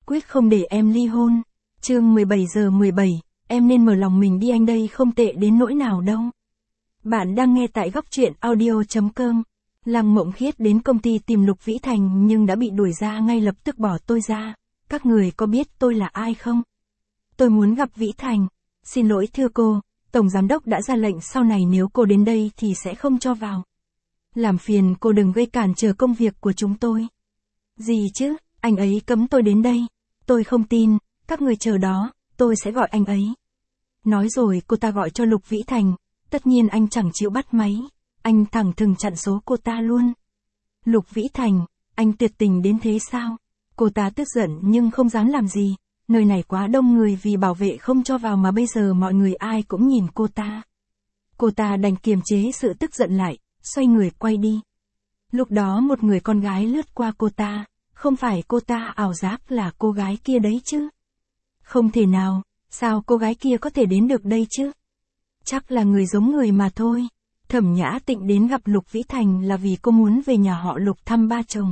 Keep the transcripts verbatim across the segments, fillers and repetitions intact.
quyết không để em ly hôn. Chương mười bảy giờ mười bảy, em nên mở lòng mình đi, anh đây không tệ đến nỗi nào đâu. Bạn đang nghe tại góc truyện audio chấm com. Lăng Mộng Khiết đến công ty tìm Lục Vĩ Thành nhưng đã bị đuổi ra ngay lập tức, bỏ tôi ra. Các người có biết tôi là ai không? Tôi muốn gặp Vĩ Thành. Xin lỗi thưa cô, Tổng Giám đốc đã ra lệnh sau này nếu cô đến đây thì sẽ không cho vào. Làm phiền cô đừng gây cản trở công việc của chúng tôi. Gì chứ, anh ấy cấm tôi đến đây. Tôi không tin, các người chờ đó, tôi sẽ gọi anh ấy. Nói rồi cô ta gọi cho Lục Vĩ Thành, tất nhiên anh chẳng chịu bắt máy. Anh thẳng thừng chặn số cô ta luôn. Lục Vĩ Thành, anh tuyệt tình đến thế sao? Cô ta tức giận nhưng không dám làm gì. Nơi này quá đông người vì bảo vệ không cho vào mà bây giờ mọi người ai cũng nhìn cô ta. Cô ta đành kiềm chế sự tức giận lại, xoay người quay đi. Lúc đó một người con gái lướt qua cô ta, không phải cô ta ảo giác là cô gái kia đấy chứ? Không thể nào, sao cô gái kia có thể đến được đây chứ? Chắc là người giống người mà thôi. Thẩm Nhã Tịnh đến gặp Lục Vĩ Thành là vì cô muốn về nhà họ Lục thăm ba chồng.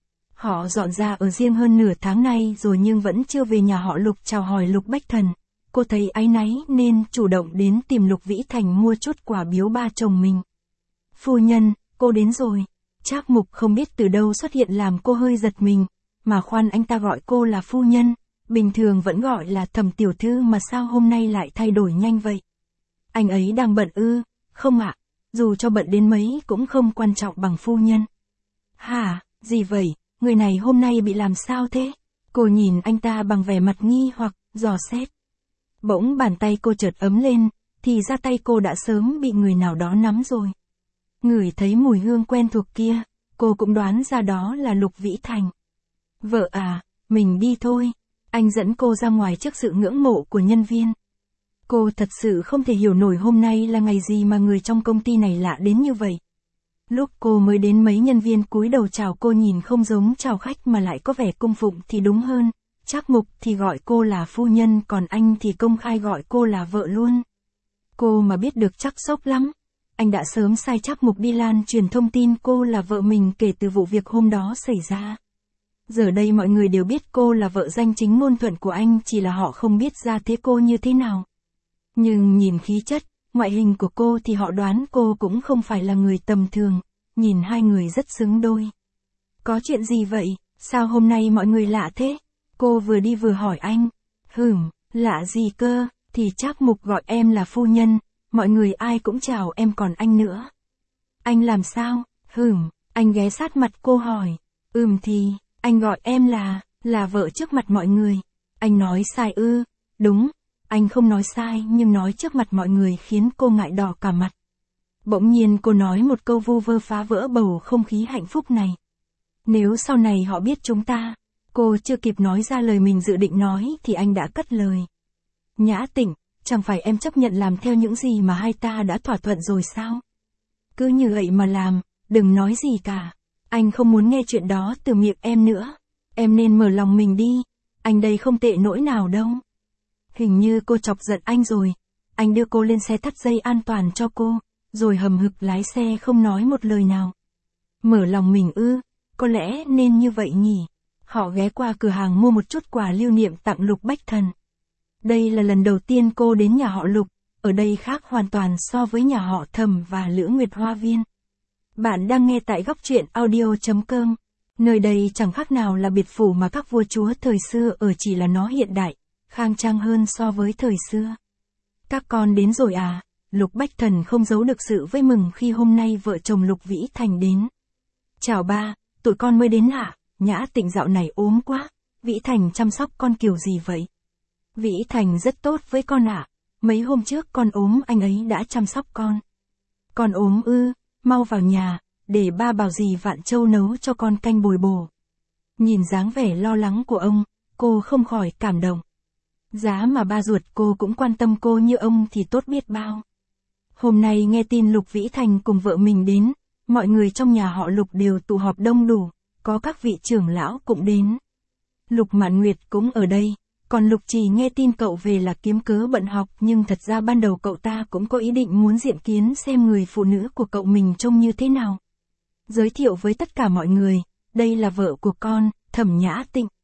Họ dọn ra ở riêng hơn nửa tháng nay rồi nhưng vẫn chưa về nhà họ Lục chào hỏi Lục Bách Thần. Cô thấy áy náy nên chủ động đến tìm Lục Vĩ Thành mua chút quà biếu ba chồng mình. Phu nhân, cô đến rồi. Trác Mục không biết từ đâu xuất hiện làm cô hơi giật mình. Mà khoan, anh ta gọi cô là phu nhân, bình thường vẫn gọi là Thẩm tiểu thư mà sao hôm nay lại thay đổi nhanh vậy? Anh ấy đang bận ư? Không ạ, dù cho bận đến mấy cũng không quan trọng bằng phu nhân. Hả, gì vậy? Người này hôm nay bị làm sao thế? Cô nhìn anh ta bằng vẻ mặt nghi hoặc, dò xét. Bỗng bàn tay cô chợt ấm lên, thì ra tay cô đã sớm bị người nào đó nắm rồi. Ngửi thấy mùi hương quen thuộc kia, cô cũng đoán ra đó là Lục Vĩ Thành. Vợ à, mình đi thôi. Anh dẫn cô ra ngoài trước sự ngưỡng mộ của nhân viên. Cô thật sự không thể hiểu nổi hôm nay là ngày gì mà người trong công ty này lạ đến như vậy. Lúc cô mới đến mấy nhân viên cúi đầu chào cô nhìn không giống chào khách mà lại có vẻ cung phụng thì đúng hơn. Trác Mục thì gọi cô là phu nhân còn anh thì công khai gọi cô là vợ luôn. Cô mà biết được chắc sốc lắm. Anh đã sớm sai Trác Mục đi lan truyền thông tin cô là vợ mình kể từ vụ việc hôm đó xảy ra. Giờ đây mọi người đều biết cô là vợ danh chính ngôn thuận của anh, chỉ là họ không biết ra thế cô như thế nào. Nhưng nhìn khí chất, ngoại hình của cô thì họ đoán cô cũng không phải là người tầm thường, nhìn hai người rất xứng đôi. Có chuyện gì vậy, sao hôm nay mọi người lạ thế? Cô vừa đi vừa hỏi anh. Hửm, lạ gì cơ, thì Trác Mục gọi em là phu nhân, mọi người ai cũng chào em còn anh nữa. Anh làm sao? Hửm, anh ghé sát mặt cô hỏi. Ừm thì, anh gọi em là, là vợ trước mặt mọi người. Anh nói sai ư? Đúng. Anh không nói sai nhưng nói trước mặt mọi người khiến cô ngại đỏ cả mặt. Bỗng nhiên cô nói một câu vu vơ phá vỡ bầu không khí hạnh phúc này. Nếu sau này họ biết chúng ta, cô chưa kịp nói ra lời mình dự định nói thì anh đã cất lời. Nhã Tịnh, chẳng phải em chấp nhận làm theo những gì mà hai ta đã thỏa thuận rồi sao? Cứ như vậy mà làm, đừng nói gì cả. Anh không muốn nghe chuyện đó từ miệng em nữa. Em nên mở lòng mình đi, anh đây không tệ nỗi nào đâu. Hình như cô chọc giận anh rồi. Anh đưa cô lên xe thắt dây an toàn cho cô, rồi hầm hực lái xe không nói một lời nào. Mở lòng mình ư, có lẽ nên như vậy nhỉ. Họ ghé qua cửa hàng mua một chút quà lưu niệm tặng Lục Bách Thần. Đây là lần đầu tiên cô đến nhà họ Lục, ở đây khác hoàn toàn so với nhà họ Thẩm và Lữ Nguyệt Hoa Viên. Bạn đang nghe tại góc truyện audio chấm com. Nơi đây chẳng khác nào là biệt phủ mà các vua chúa thời xưa ở, chỉ là nó hiện đại, khang trang hơn so với thời xưa. Các con đến rồi à? Lục Bách Thần không giấu được sự vui mừng khi hôm nay vợ chồng Lục Vĩ Thành đến. Chào ba, tụi con mới đến hả? Nhã Tịnh dạo này ốm quá. Vĩ Thành chăm sóc con kiểu gì vậy? Vĩ Thành rất tốt với con ạ. À. Mấy hôm trước con ốm anh ấy đã chăm sóc con. Con ốm ư, mau vào nhà, để ba bảo dì Vạn Châu nấu cho con canh bồi bổ. Nhìn dáng vẻ lo lắng của ông, cô không khỏi cảm động. Giá mà ba ruột cô cũng quan tâm cô như ông thì tốt biết bao. Hôm nay nghe tin Lục Vĩ Thành cùng vợ mình đến, mọi người trong nhà họ Lục đều tụ họp đông đủ, có các vị trưởng lão cũng đến. Lục Mạn Nguyệt cũng ở đây, còn Lục Trì nghe tin cậu về là kiếm cớ bận học, nhưng thật ra ban đầu cậu ta cũng có ý định muốn diện kiến xem người phụ nữ của cậu mình trông như thế nào. Giới thiệu với tất cả mọi người, đây là vợ của con, Thẩm Nhã Tịnh.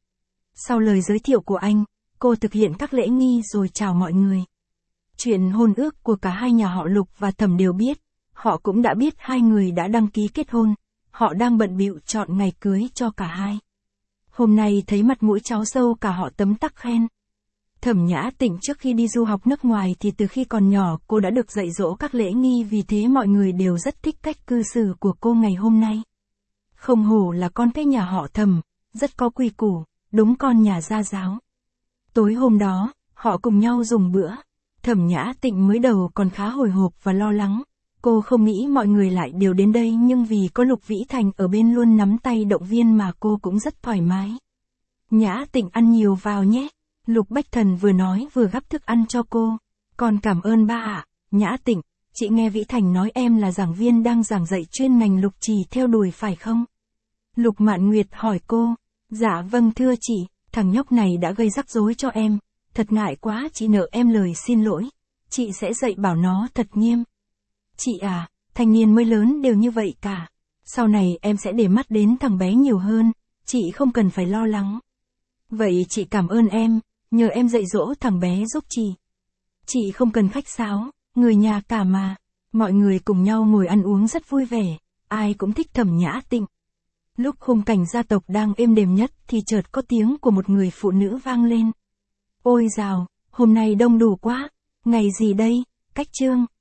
Sau lời giới thiệu của anh, cô thực hiện các lễ nghi rồi chào mọi người. Chuyện hôn ước của cả hai nhà họ Lục và Thẩm đều biết, họ cũng đã biết hai người đã đăng ký kết hôn, họ đang bận bịu chọn ngày cưới cho cả hai. Hôm nay thấy mặt mũi cháu dâu cả họ tấm tắc khen. Thẩm Nhã Tịnh trước khi đi du học nước ngoài thì từ khi còn nhỏ cô đã được dạy dỗ các lễ nghi, vì thế mọi người đều rất thích cách cư xử của cô ngày hôm nay. Không hổ là con cái nhà họ Thẩm, rất có quy củ, đúng con nhà gia giáo. Tối hôm đó, họ cùng nhau dùng bữa. Thẩm Nhã Tịnh mới đầu còn khá hồi hộp và lo lắng. Cô không nghĩ mọi người lại đều đến đây, nhưng vì có Lục Vĩ Thành ở bên luôn nắm tay động viên mà cô cũng rất thoải mái. Nhã Tịnh ăn nhiều vào nhé. Lục Bách Thần vừa nói vừa gắp thức ăn cho cô. Con cảm ơn ba ạ. Nhã Tịnh, chị nghe Vĩ Thành nói em là giảng viên đang giảng dạy chuyên ngành lục trì theo đuổi phải không? Lục Mạn Nguyệt hỏi cô. Dạ vâng thưa chị, thằng nhóc này đã gây rắc rối cho em. Thật ngại quá, chị nợ em lời xin lỗi. Chị sẽ dạy bảo nó thật nghiêm. Chị à, thanh niên mới lớn đều như vậy cả. Sau này em sẽ để mắt đến thằng bé nhiều hơn, chị không cần phải lo lắng. Vậy chị cảm ơn em, nhờ em dạy dỗ thằng bé giúp chị. Chị không cần khách sáo, người nhà cả mà. Mọi người cùng nhau ngồi ăn uống rất vui vẻ, ai cũng thích Thẩm Nhã Tịnh. Lúc khung cảnh gia tộc đang êm đềm nhất thì chợt có tiếng của một người phụ nữ vang lên. Ôi dào, hôm nay đông đủ quá, ngày gì đây, Cách Trương.